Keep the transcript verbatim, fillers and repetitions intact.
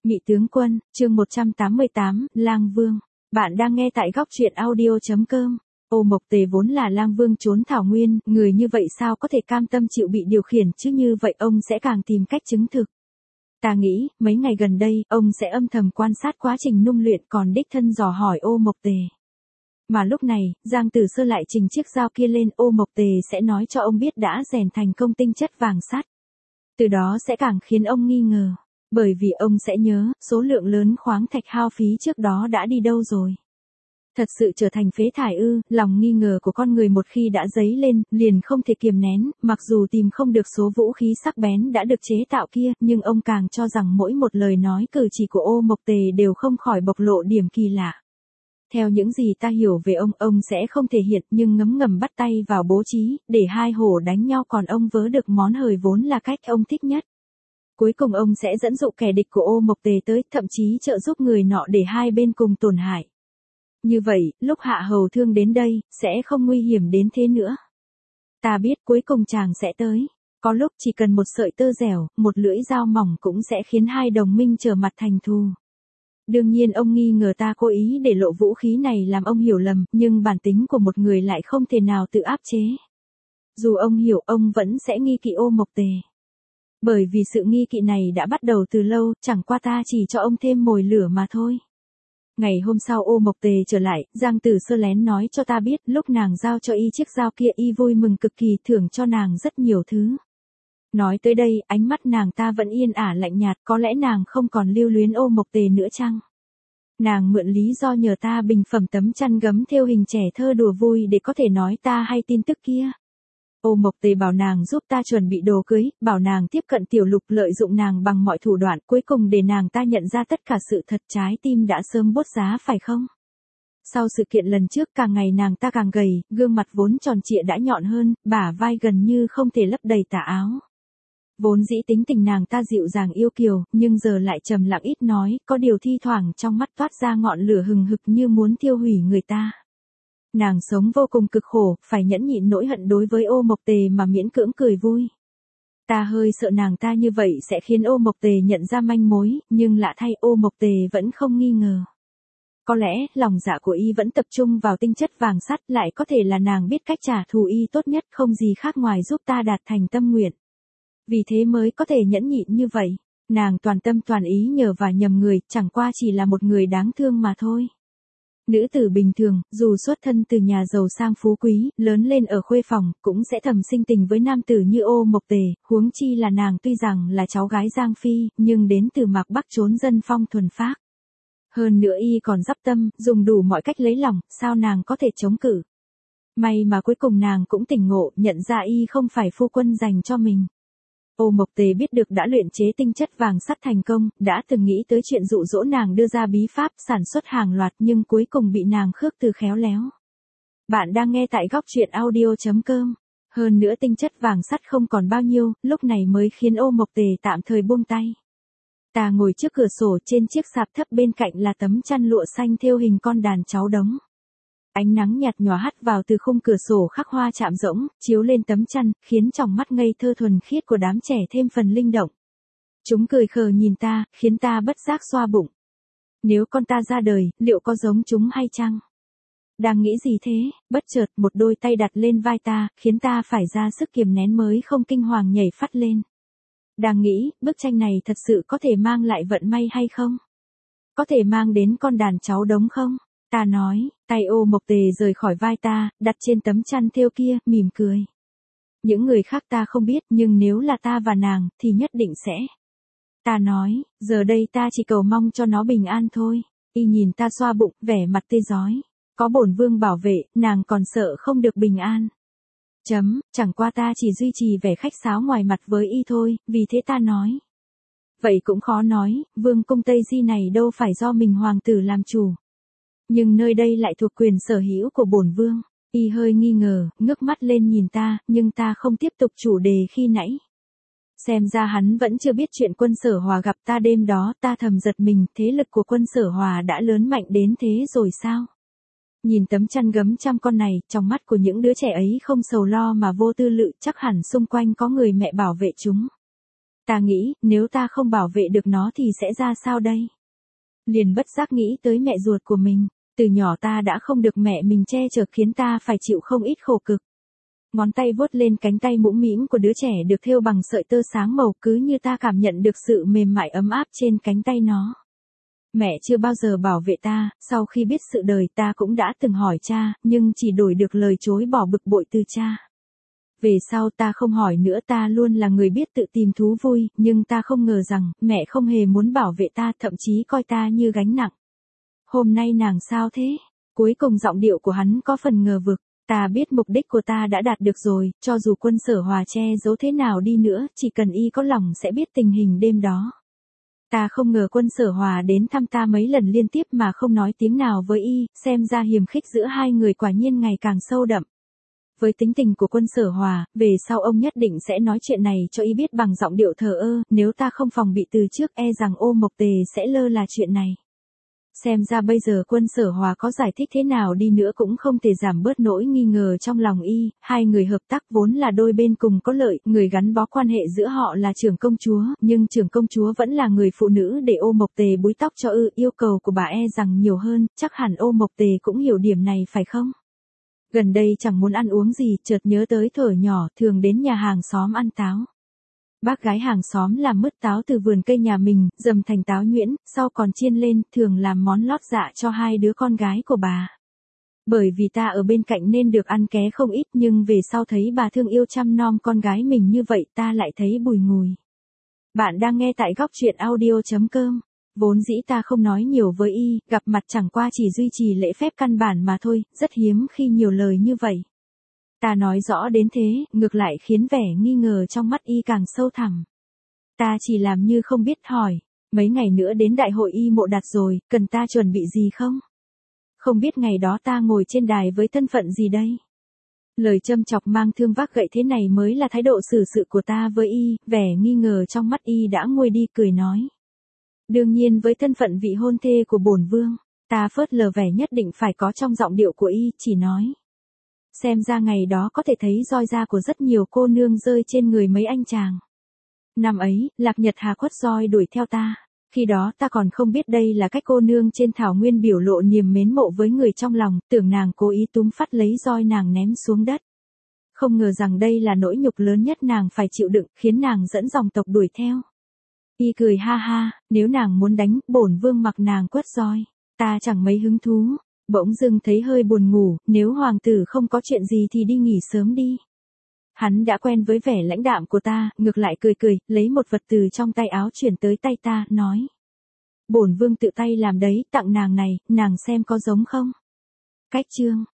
Nhị tướng quân, chương một trăm tám mươi tám, Lang Vương. Bạn đang nghe tại góc truyện audio.com. Ô Mộc Tề vốn là Lang Vương trốn thảo nguyên, người như vậy sao có thể cam tâm chịu bị điều khiển chứ, như vậy ông sẽ càng tìm cách chứng thực. Ta nghĩ, mấy ngày gần đây, ông sẽ âm thầm quan sát quá trình nung luyện còn đích thân dò hỏi Ô Mộc Tề. Mà lúc này, Giang Tử Sơ lại trình chiếc dao kia lên, Ô Mộc Tề sẽ nói cho ông biết đã rèn thành công tinh chất vàng sắt. Từ đó sẽ càng khiến ông nghi ngờ. Bởi vì ông sẽ nhớ, số lượng lớn khoáng thạch hao phí trước đó đã đi đâu rồi. Thật sự trở thành phế thải ư, lòng nghi ngờ của con người một khi đã dấy lên, liền không thể kiềm nén, mặc dù tìm không được số vũ khí sắc bén đã được chế tạo kia, nhưng ông càng cho rằng mỗi một lời nói cử chỉ của Ô Mộc Tề đều không khỏi bộc lộ điểm kỳ lạ. Theo những gì ta hiểu về ông, ông sẽ không thể hiện nhưng ngấm ngầm bắt tay vào bố trí, để hai hổ đánh nhau còn ông vớ được món hời vốn là cách ông thích nhất. Cuối cùng ông sẽ dẫn dụ kẻ địch của Ô Mộc Tề tới, thậm chí trợ giúp người nọ để hai bên cùng tổn hại. Như vậy, lúc Hạ Hầu Thương đến đây, sẽ không nguy hiểm đến thế nữa. Ta biết cuối cùng chàng sẽ tới. Có lúc chỉ cần một sợi tơ dẻo, một lưỡi dao mỏng cũng sẽ khiến hai đồng minh trở mặt thành thù. Đương nhiên ông nghi ngờ ta cố ý để lộ vũ khí này làm ông hiểu lầm, nhưng bản tính của một người lại không thể nào tự áp chế. Dù ông hiểu, ông vẫn sẽ nghi kỵ Ô Mộc Tề. Bởi vì sự nghi kỵ này đã bắt đầu từ lâu, chẳng qua ta chỉ cho ông thêm mồi lửa mà thôi. Ngày hôm sau Ô Mộc Tề trở lại, Giang Tử Sơ lén nói cho ta biết, lúc nàng giao cho y chiếc dao kia y vui mừng cực kỳ, thưởng cho nàng rất nhiều thứ. Nói tới đây, ánh mắt nàng ta vẫn yên ả lạnh nhạt, có lẽ nàng không còn lưu luyến Ô Mộc Tề nữa chăng? Nàng mượn lý do nhờ ta bình phẩm tấm chăn gấm thêu hình trẻ thơ đùa vui để có thể nói ta hay tin tức kia. Ô Mộc Tề bảo nàng giúp ta chuẩn bị đồ cưới, bảo nàng tiếp cận Tiểu Lục, lợi dụng nàng bằng mọi thủ đoạn, cuối cùng để nàng ta nhận ra tất cả sự thật, trái tim đã sớm bốt giá phải không? Sau sự kiện lần trước, càng ngày nàng ta càng gầy, gương mặt vốn tròn trịa đã nhọn hơn, bả vai gần như không thể lấp đầy tà áo. Vốn dĩ tính tình nàng ta dịu dàng yêu kiều, nhưng giờ lại trầm lặng ít nói, có điều thi thoảng trong mắt toát ra ngọn lửa hừng hực như muốn thiêu hủy người ta. Nàng sống vô cùng cực khổ, phải nhẫn nhịn nỗi hận đối với Ô Mộc Tề mà miễn cưỡng cười vui. Ta hơi sợ nàng ta như vậy sẽ khiến Ô Mộc Tề nhận ra manh mối, nhưng lạ thay Ô Mộc Tề vẫn không nghi ngờ. Có lẽ, lòng dạ của y vẫn tập trung vào tinh chất vàng sắt, lại có thể là nàng biết cách trả thù y tốt nhất, không gì khác ngoài giúp ta đạt thành tâm nguyện. Vì thế mới có thể nhẫn nhịn như vậy. Nàng toàn tâm toàn ý nhờ và nhầm người, chẳng qua chỉ là một người đáng thương mà thôi. Nữ tử bình thường, dù xuất thân từ nhà giàu sang phú quý, lớn lên ở khuê phòng, cũng sẽ thầm sinh tình với nam tử như Ô Mộc Tề, huống chi là nàng tuy rằng là cháu gái Giang Phi, nhưng đến từ Mạc Bắc trốn dân phong thuần phác. Hơn nữa y còn dắp tâm, dùng đủ mọi cách lấy lòng, sao nàng có thể chống cự. May mà cuối cùng nàng cũng tỉnh ngộ, nhận ra y không phải phu quân dành cho mình. Ô Mộc Tề biết được đã luyện chế tinh chất vàng sắt thành công, đã từng nghĩ tới chuyện dụ dỗ nàng đưa ra bí pháp sản xuất hàng loạt nhưng cuối cùng bị nàng khước từ khéo léo. Bạn đang nghe tại góc truyện audio.com. Hơn nữa tinh chất vàng sắt không còn bao nhiêu, lúc này mới khiến Ô Mộc Tề tạm thời buông tay. Ta ngồi trước cửa sổ, trên chiếc sạp thấp bên cạnh là tấm chăn lụa xanh thêu hình con đàn cháu đống. Ánh nắng nhạt nhòa hắt vào từ khung cửa sổ khắc hoa chạm rỗng, chiếu lên tấm chăn, khiến tròng mắt ngây thơ thuần khiết của đám trẻ thêm phần linh động. Chúng cười khờ nhìn ta, khiến ta bất giác xoa bụng. Nếu con ta ra đời, liệu có giống chúng hay chăng? Đang nghĩ gì thế, bất chợt một đôi tay đặt lên vai ta, khiến ta phải ra sức kiềm nén mới không kinh hoàng nhảy phát lên. Đang nghĩ, bức tranh này thật sự có thể mang lại vận may hay không? Có thể mang đến con đàn cháu đống không? Ta nói, tay Ô Mộc Tề rời khỏi vai ta, đặt trên tấm chăn thêu kia, mỉm cười. Những người khác ta không biết, nhưng nếu là ta và nàng, thì nhất định sẽ. Ta nói, giờ đây ta chỉ cầu mong cho nó bình an thôi. Y nhìn ta xoa bụng, vẻ mặt tê rói. Có bổn vương bảo vệ, nàng còn sợ không được bình an. Chấm, chẳng qua ta chỉ duy trì vẻ khách sáo ngoài mặt với y thôi, vì thế ta nói. Vậy cũng khó nói, vương cung Tây Di này đâu phải do mình hoàng tử làm chủ. Nhưng nơi đây lại thuộc quyền sở hữu của bổn vương. Y hơi nghi ngờ, ngước mắt lên nhìn ta, nhưng ta không tiếp tục chủ đề khi nãy. Xem ra hắn vẫn chưa biết chuyện quân Sở Hòa gặp ta đêm đó, ta thầm giật mình, thế lực của quân Sở Hòa đã lớn mạnh đến thế rồi sao? Nhìn tấm chăn gấm trăm con này, trong mắt của những đứa trẻ ấy không sầu lo mà vô tư lự, chắc hẳn xung quanh có người mẹ bảo vệ chúng. Ta nghĩ, nếu ta không bảo vệ được nó thì sẽ ra sao đây? Liền bất giác nghĩ tới mẹ ruột của mình, từ nhỏ ta đã không được mẹ mình che chở khiến ta phải chịu không ít khổ cực. Ngón tay vuốt lên cánh tay mũm mĩm của đứa trẻ được thêu bằng sợi tơ sáng màu, cứ như ta cảm nhận được sự mềm mại ấm áp trên cánh tay nó. Mẹ chưa bao giờ bảo vệ ta, sau khi biết sự đời ta cũng đã từng hỏi cha, nhưng chỉ đổi được lời chối bỏ bực bội từ cha. Về sau ta không hỏi nữa, ta luôn là người biết tự tìm thú vui, nhưng ta không ngờ rằng, mẹ không hề muốn bảo vệ ta, thậm chí coi ta như gánh nặng. Hôm nay nàng sao thế? Cuối cùng giọng điệu của hắn có phần ngờ vực. Ta biết mục đích của ta đã đạt được rồi, cho dù Quân Sở Hòa che giấu thế nào đi nữa, chỉ cần y có lòng sẽ biết tình hình đêm đó. Ta không ngờ Quân Sở Hòa đến thăm ta mấy lần liên tiếp mà không nói tiếng nào với y, xem ra hiềm khích giữa hai người quả nhiên ngày càng sâu đậm. Với tính tình của Quân Sở Hòa, về sau ông nhất định sẽ nói chuyện này cho y biết bằng giọng điệu thờ ơ, nếu ta không phòng bị từ trước e rằng Ô Mộc Tề sẽ lơ là chuyện này. Xem ra bây giờ Quân Sở Hòa có giải thích thế nào đi nữa cũng không thể giảm bớt nỗi nghi ngờ trong lòng y, hai người hợp tác vốn là đôi bên cùng có lợi, người gắn bó quan hệ giữa họ là trưởng công chúa, nhưng trưởng công chúa vẫn là người phụ nữ để Ô Mộc Tề búi tóc cho ư, yêu cầu của bà e rằng nhiều hơn, chắc hẳn Ô Mộc Tề cũng hiểu điểm này phải không? Gần đây chẳng muốn ăn uống gì, chợt nhớ tới thuở nhỏ, thường đến nhà hàng xóm ăn táo. Bác gái hàng xóm làm mứt táo từ vườn cây nhà mình, dầm thành táo nhuyễn, sau còn chiên lên, thường làm món lót dạ cho hai đứa con gái của bà. Bởi vì ta ở bên cạnh nên được ăn ké không ít, nhưng về sau thấy bà thương yêu chăm nom con gái mình như vậy ta lại thấy bùi ngùi. Bạn đang nghe tại góc truyện audio chấm com. Vốn dĩ ta không nói nhiều với y, gặp mặt chẳng qua chỉ duy trì lễ phép căn bản mà thôi, rất hiếm khi nhiều lời như vậy. Ta nói rõ đến thế, ngược lại khiến vẻ nghi ngờ trong mắt y càng sâu thẳm. Ta chỉ làm như không biết hỏi, mấy ngày nữa đến đại hội y mộ đạt rồi, cần ta chuẩn bị gì không? Không biết ngày đó ta ngồi trên đài với thân phận gì đây? Lời châm chọc mang thương vác gậy thế này mới là thái độ xử sự của ta với y, vẻ nghi ngờ trong mắt y đã nguôi đi, cười nói. Đương nhiên với thân phận vị hôn thê của bổn vương, ta phớt lờ vẻ nhất định phải có trong giọng điệu của y, chỉ nói. Xem ra ngày đó có thể thấy roi da của rất nhiều cô nương rơi trên người mấy anh chàng. Năm ấy, Lạc Nhật Hà quất roi đuổi theo ta. Khi đó ta còn không biết đây là cách cô nương trên thảo nguyên biểu lộ niềm mến mộ với người trong lòng, tưởng nàng cố ý túm phát lấy roi nàng ném xuống đất. Không ngờ rằng đây là nỗi nhục lớn nhất nàng phải chịu đựng, khiến nàng dẫn dòng tộc đuổi theo. Y cười ha ha, nếu nàng muốn đánh, bổn vương mặc nàng quất roi. Ta chẳng mấy hứng thú. Bỗng dưng thấy hơi buồn ngủ, nếu hoàng tử không có chuyện gì thì đi nghỉ sớm đi. Hắn đã quen với vẻ lãnh đạm của ta, ngược lại cười cười, lấy một vật từ trong tay áo chuyển tới tay ta, nói. Bổn vương tự tay làm đấy, tặng nàng này, nàng xem có giống không? Cách chương.